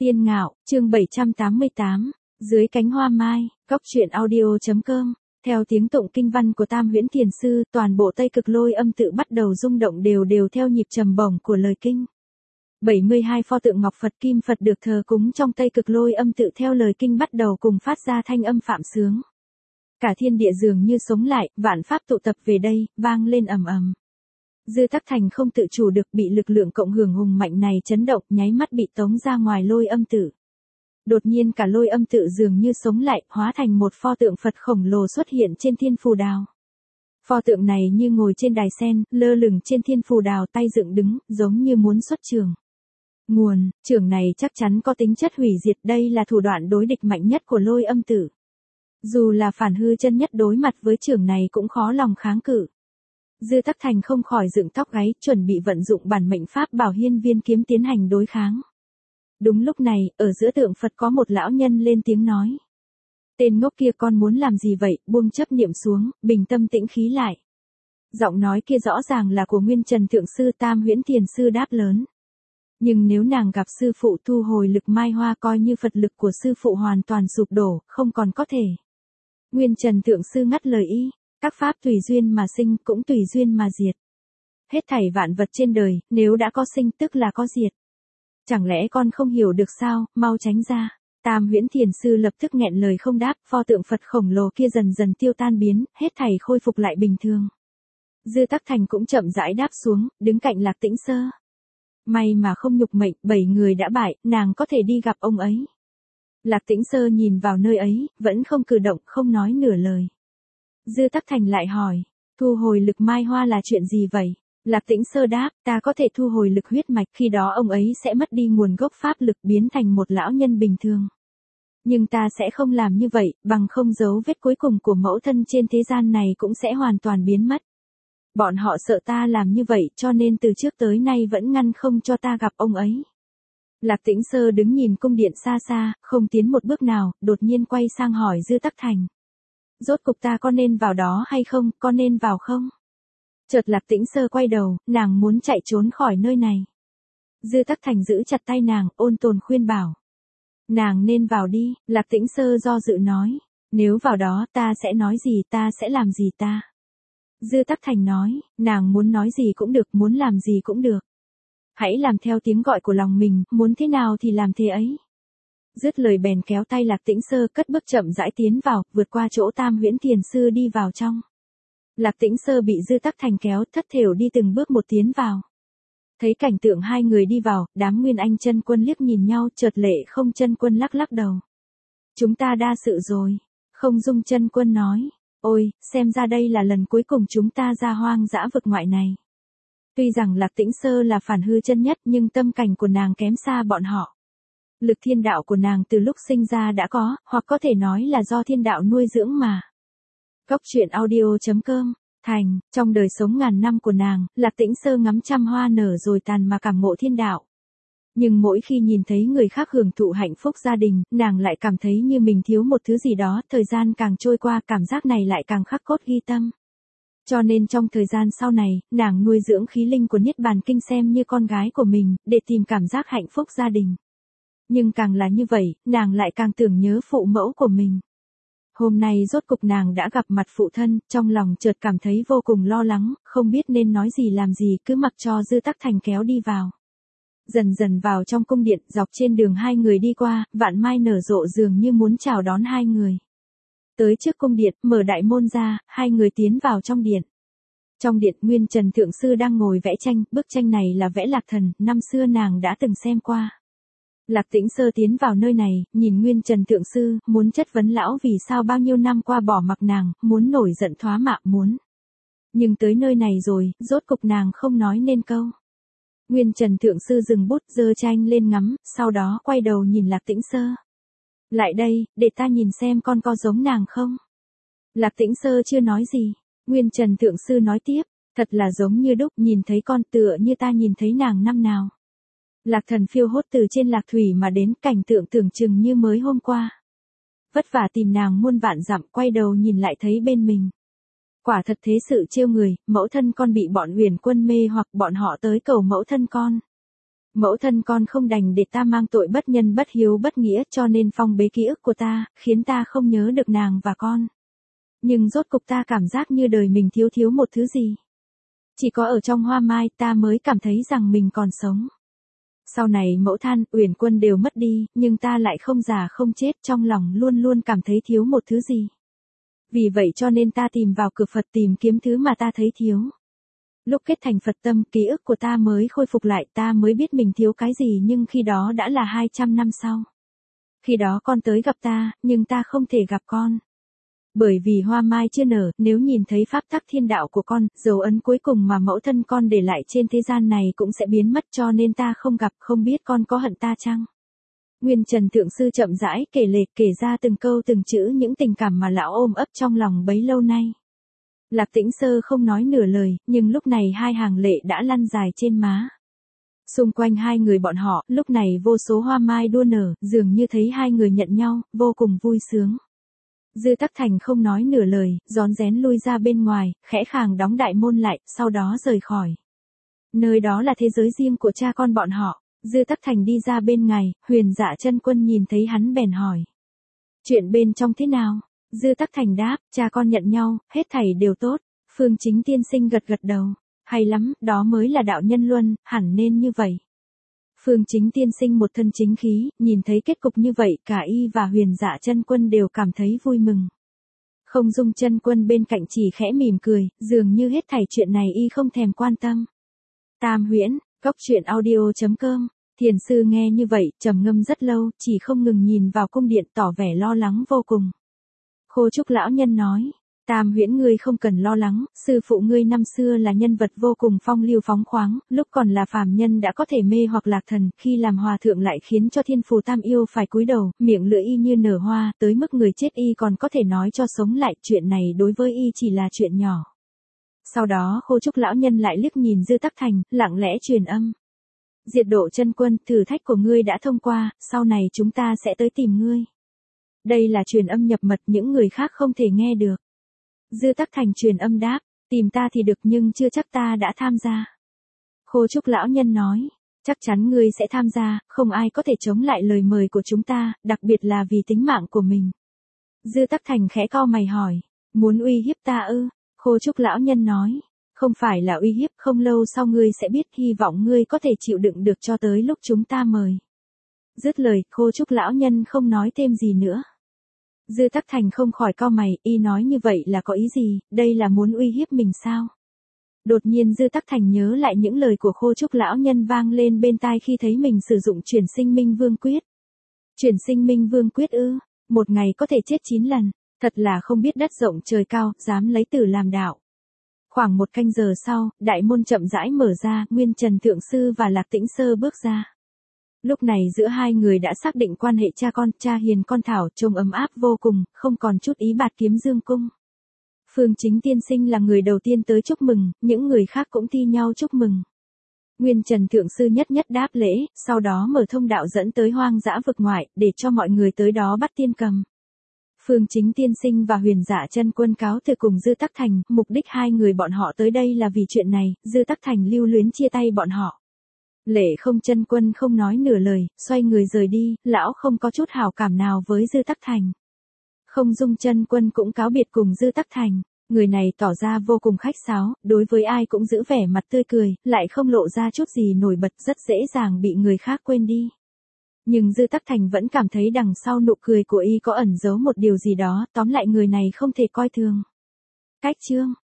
Tiên Ngạo, chương 788, dưới cánh hoa mai, góc truyện audio.com. Theo tiếng tụng kinh văn của Tam Huyễn Thiền Sư, toàn bộ Tây Cực Lôi Âm tự bắt đầu rung động đều đều theo nhịp trầm bổng của lời kinh. 72 pho tượng ngọc Phật Kim Phật được thờ cúng trong Tây Cực Lôi Âm tự theo lời kinh bắt đầu cùng phát ra thanh âm phạm sướng. Cả thiên địa dường như sống lại, vạn pháp tụ tập về đây, vang lên ầm ầm. Dư Tắc Thành không tự chủ được bị lực lượng cộng hưởng hùng mạnh này chấn động, nháy mắt bị tống ra ngoài Lôi Âm tự. Đột nhiên cả Lôi Âm tự dường như sống lại, hóa thành một pho tượng Phật khổng lồ xuất hiện trên thiên phù đào. Pho tượng này như ngồi trên đài sen, lơ lửng trên thiên phù đào, tay dựng đứng, giống như muốn xuất trường. Trường này chắc chắn có tính chất hủy diệt, đây là thủ đoạn đối địch mạnh nhất của Lôi Âm tự. Dù là Phản Hư chân nhất đối mặt với trường này cũng khó lòng kháng cự. Dư Tắc Thành không khỏi dựng tóc gáy, chuẩn bị vận dụng bản mệnh pháp Bảo Hiên Viên kiếm tiến hành đối kháng. Đúng lúc này, ở giữa tượng Phật có một lão nhân lên tiếng nói. Tên ngốc kia, con muốn làm gì vậy? Buông chấp niệm xuống, bình tâm tĩnh khí lại. Giọng nói kia rõ ràng là của Nguyên Trần Thượng Sư. Tam Huyễn Thiền Sư đáp lớn. Nhưng nếu nàng gặp sư phụ thu hồi lực mai hoa, coi như Phật lực của sư phụ hoàn toàn sụp đổ, không còn có thể. Nguyên Trần Thượng Sư ngắt lời y. Các pháp tùy duyên mà sinh, cũng tùy duyên mà diệt. Hết thảy vạn vật trên đời, nếu đã có sinh tức là có diệt. Chẳng lẽ con không hiểu được sao, mau tránh ra. Tam Huyễn Thiền Sư lập tức nghẹn lời không đáp, pho tượng Phật khổng lồ kia dần dần tiêu tan biến, hết thảy khôi phục lại bình thường. Dư Tắc Thành cũng chậm rãi đáp xuống, đứng cạnh Lạc Tĩnh Sơ. May mà không nhục mệnh, 7 người đã bại, nàng có thể đi gặp ông ấy. Lạc Tĩnh Sơ nhìn vào nơi ấy, vẫn không cử động, không nói nửa lời. Dư Tắc Thành lại hỏi, thu hồi lực mai hoa là chuyện gì vậy? Lạc Tĩnh Sơ đáp, ta có thể thu hồi lực huyết mạch, khi đó ông ấy sẽ mất đi nguồn gốc pháp lực, biến thành một lão nhân bình thường. Nhưng ta sẽ không làm như vậy, bằng không dấu vết cuối cùng của mẫu thân trên thế gian này cũng sẽ hoàn toàn biến mất. Bọn họ sợ ta làm như vậy, cho nên từ trước tới nay vẫn ngăn không cho ta gặp ông ấy. Lạc Tĩnh Sơ đứng nhìn cung điện xa xa, không tiến một bước nào, đột nhiên quay sang hỏi Dư Tắc Thành. Rốt cục ta có nên vào đó hay không, có nên vào không? Chợt Lạc Tĩnh Sơ quay đầu, nàng muốn chạy trốn khỏi nơi này. Dư Tắc Thành giữ chặt tay nàng, ôn tồn khuyên bảo. Nàng nên vào đi. Lạc Tĩnh Sơ do dự nói. Nếu vào đó ta sẽ nói gì, ta sẽ làm gì ta? Dư Tắc Thành nói, nàng muốn nói gì cũng được, muốn làm gì cũng được. Hãy làm theo tiếng gọi của lòng mình, muốn thế nào thì làm thế ấy. Dứt lời bèn kéo tay Lạc Tĩnh Sơ cất bước chậm rãi tiến vào, vượt qua chỗ Tam Huyễn Thiền Sư đi vào trong. Lạc Tĩnh Sơ bị Dư Tắc Thành kéo, thất thểu đi từng bước một tiến vào. Thấy cảnh tượng hai người đi vào, đám Nguyên Anh chân quân liếc nhìn nhau, chợt Lệ Không chân quân lắc lắc đầu. Chúng ta đa sự rồi. Không Dung chân quân nói. Ôi, xem ra đây là lần cuối cùng chúng ta ra hoang dã vực ngoại này. Tuy rằng Lạc Tĩnh Sơ là Phản Hư chân nhất, nhưng tâm cảnh của nàng kém xa bọn họ. Lực thiên đạo của nàng từ lúc sinh ra đã có, hoặc có thể nói là do thiên đạo nuôi dưỡng mà. Góc truyện audio.com. Trong đời sống ngàn năm của nàng, Lạc Tĩnh Sơ ngắm trăm hoa nở rồi tàn mà cảm ngộ thiên đạo. Nhưng mỗi khi nhìn thấy người khác hưởng thụ hạnh phúc gia đình, nàng lại cảm thấy như mình thiếu một thứ gì đó, thời gian càng trôi qua cảm giác này lại càng khắc cốt ghi tâm. Cho nên trong thời gian sau này, nàng nuôi dưỡng khí linh của Niết Bàn Kinh xem như con gái của mình, để tìm cảm giác hạnh phúc gia đình. Nhưng càng là như vậy, nàng lại càng tưởng nhớ phụ mẫu của mình. Hôm nay rốt cục nàng đã gặp mặt phụ thân, trong lòng chợt cảm thấy vô cùng lo lắng, không biết nên nói gì làm gì, cứ mặc cho Dư Tắc Thành kéo đi vào. Dần dần vào trong cung điện, dọc trên đường hai người đi qua, vạn mai nở rộ dường như muốn chào đón hai người. Tới trước cung điện, mở đại môn ra, hai người tiến vào trong điện. Trong điện, Nguyên Trần Thượng Sư đang ngồi vẽ tranh, bức tranh này là vẽ Lạc Thần, năm xưa nàng đã từng xem qua. Lạc Tĩnh Sơ tiến vào nơi này, nhìn Nguyên Trần Thượng Sư, muốn chất vấn lão vì sao bao nhiêu năm qua bỏ mặc nàng, muốn nổi giận thoá mạ muốn. Nhưng tới nơi này rồi, rốt cục nàng không nói nên câu. Nguyên Trần Thượng Sư dừng bút, giơ tranh lên ngắm, sau đó quay đầu nhìn Lạc Tĩnh Sơ. Lại đây, để ta nhìn xem con có giống nàng không? Lạc Tĩnh Sơ chưa nói gì. Nguyên Trần Thượng Sư nói tiếp, thật là giống như đúc, nhìn thấy con tựa như ta nhìn thấy nàng năm nào. Lạc Thần phiêu hốt từ trên Lạc Thủy mà đến, cảnh tượng tưởng chừng như mới hôm qua. Vất vả tìm nàng muôn vạn dặm, quay đầu nhìn lại thấy bên mình. Quả thật thế sự trêu người, mẫu thân con bị bọn Huyền Quân mê hoặc bọn họ tới cầu mẫu thân con. Mẫu thân con không đành để ta mang tội bất nhân bất hiếu bất nghĩa cho nên phong bế ký ức của ta, khiến ta không nhớ được nàng và con. Nhưng rốt cục ta cảm giác như đời mình thiếu thiếu một thứ gì. Chỉ có ở trong hoa mai ta mới cảm thấy rằng mình còn sống. Sau này mẫu thân, Uyển Quân đều mất đi, nhưng ta lại không già không chết, trong lòng luôn luôn cảm thấy thiếu một thứ gì. Vì vậy cho nên ta tìm vào cửa Phật tìm kiếm thứ mà ta thấy thiếu. Lúc kết thành Phật tâm, ký ức của ta mới khôi phục lại, ta mới biết mình thiếu cái gì, nhưng khi đó đã là 200 năm sau. Khi đó con tới gặp ta, nhưng ta không thể gặp con. Bởi vì hoa mai chưa nở, nếu nhìn thấy pháp tắc thiên đạo của con, dấu ấn cuối cùng mà mẫu thân con để lại trên thế gian này cũng sẽ biến mất, cho nên ta không gặp, không biết con có hận ta chăng? Nguyên Trần Thượng Sư chậm rãi kể lể, kể ra từng câu từng chữ những tình cảm mà lão ôm ấp trong lòng bấy lâu nay. Lạc Tĩnh Sơ không nói nửa lời, nhưng lúc này hai hàng lệ đã lăn dài trên má. Xung quanh hai người bọn họ, lúc này vô số hoa mai đua nở, dường như thấy hai người nhận nhau, vô cùng vui sướng. Dư Tắc Thành không nói nửa lời, rón rén lui ra bên ngoài, khẽ khàng đóng đại môn lại, sau đó rời khỏi. Nơi đó là thế giới riêng của cha con bọn họ. Dư Tắc Thành đi ra bên ngoài, Huyền Dạ Chân Quân nhìn thấy hắn bèn hỏi. Chuyện bên trong thế nào? Dư Tắc Thành đáp, cha con nhận nhau, hết thảy đều tốt. Phương Chính tiên sinh gật gật đầu. Hay lắm, đó mới là đạo nhân luân, hẳn nên như vậy. Phương Chính tiên sinh một thân chính khí, nhìn thấy kết cục như vậy, cả y và Huyền Dạ Chân Quân đều cảm thấy vui mừng. Không Dung Chân Quân bên cạnh chỉ khẽ mỉm cười, dường như hết thảy chuyện này y không thèm quan tâm. Tam Huyễn, goctruyện.audio.com. Thiền sư nghe như vậy, trầm ngâm rất lâu, chỉ không ngừng nhìn vào cung điện tỏ vẻ lo lắng vô cùng. Khô Trúc lão nhân nói, Tam Huyễn ngươi không cần lo lắng, sư phụ ngươi năm xưa là nhân vật vô cùng phong lưu phóng khoáng, lúc còn là phàm nhân đã có thể mê hoặc lạc thần, khi làm hòa thượng lại khiến cho thiên phù tam yêu phải cúi đầu, miệng lưỡi y như nở hoa, tới mức người chết y còn có thể nói cho sống lại, chuyện này đối với y chỉ là chuyện nhỏ. Sau đó Khô Trúc lão nhân lại liếc nhìn Dư Tắc Thành, lặng lẽ truyền âm. Diệt Độ Chân Quân, thử thách của ngươi đã thông qua, sau này chúng ta sẽ tới tìm ngươi. Đây là truyền âm nhập mật, những người khác không thể nghe được. Dư Tắc Thành truyền âm đáp, tìm ta thì được nhưng chưa chắc ta đã tham gia. Khô Trúc lão nhân nói, chắc chắn ngươi sẽ tham gia, không ai có thể chống lại lời mời của chúng ta, đặc biệt là vì tính mạng của mình. Dư Tắc Thành khẽ cau mày hỏi, muốn uy hiếp ta ư? Khô Trúc lão nhân nói, không phải là uy hiếp, không lâu sau ngươi sẽ biết, hy vọng ngươi có thể chịu đựng được cho tới lúc chúng ta mời. Dứt lời, Khô Trúc lão nhân không nói thêm gì nữa. Dư Tắc Thành không khỏi cau mày, y nói như vậy là có ý gì, đây là muốn uy hiếp mình sao? Đột nhiên Dư Tắc Thành nhớ lại những lời của Khô Trúc lão nhân vang lên bên tai khi thấy mình sử dụng chuyển sinh minh vương quyết. Chuyển sinh minh vương quyết ư? Một ngày có thể chết 9 lần, thật là không biết đất rộng trời cao, dám lấy tử làm đạo. Khoảng một canh giờ sau, đại môn chậm rãi mở ra, Nguyên Trần Thượng Sư và Lạc Tĩnh Sơ bước ra. Lúc này giữa hai người đã xác định quan hệ cha con, cha hiền con thảo, trông ấm áp vô cùng, không còn chút ý bạt kiếm dương cung. Phương Chính tiên sinh là người đầu tiên tới chúc mừng, những người khác cũng thi nhau chúc mừng. Nguyên Trần Thượng Sư nhất nhất đáp lễ, sau đó mở thông đạo dẫn tới hoang dã vực ngoại, để cho mọi người tới đó bắt tiên cầm. Phương Chính tiên sinh và Huyền Dạ Chân Quân cáo từ cùng Dư Tắc Thành, mục đích hai người bọn họ tới đây là vì chuyện này, Dư Tắc Thành lưu luyến chia tay bọn họ. Lệ Không Chân Quân không nói nửa lời, xoay người rời đi, lão không có chút hảo cảm nào với Dư Tắc Thành. Không Dung Chân Quân cũng cáo biệt cùng Dư Tắc Thành, người này tỏ ra vô cùng khách sáo, đối với ai cũng giữ vẻ mặt tươi cười, lại không lộ ra chút gì nổi bật, rất dễ dàng bị người khác quên đi. Nhưng Dư Tắc Thành vẫn cảm thấy đằng sau nụ cười của y có ẩn giấu một điều gì đó, tóm lại người này không thể coi thường. Cách chương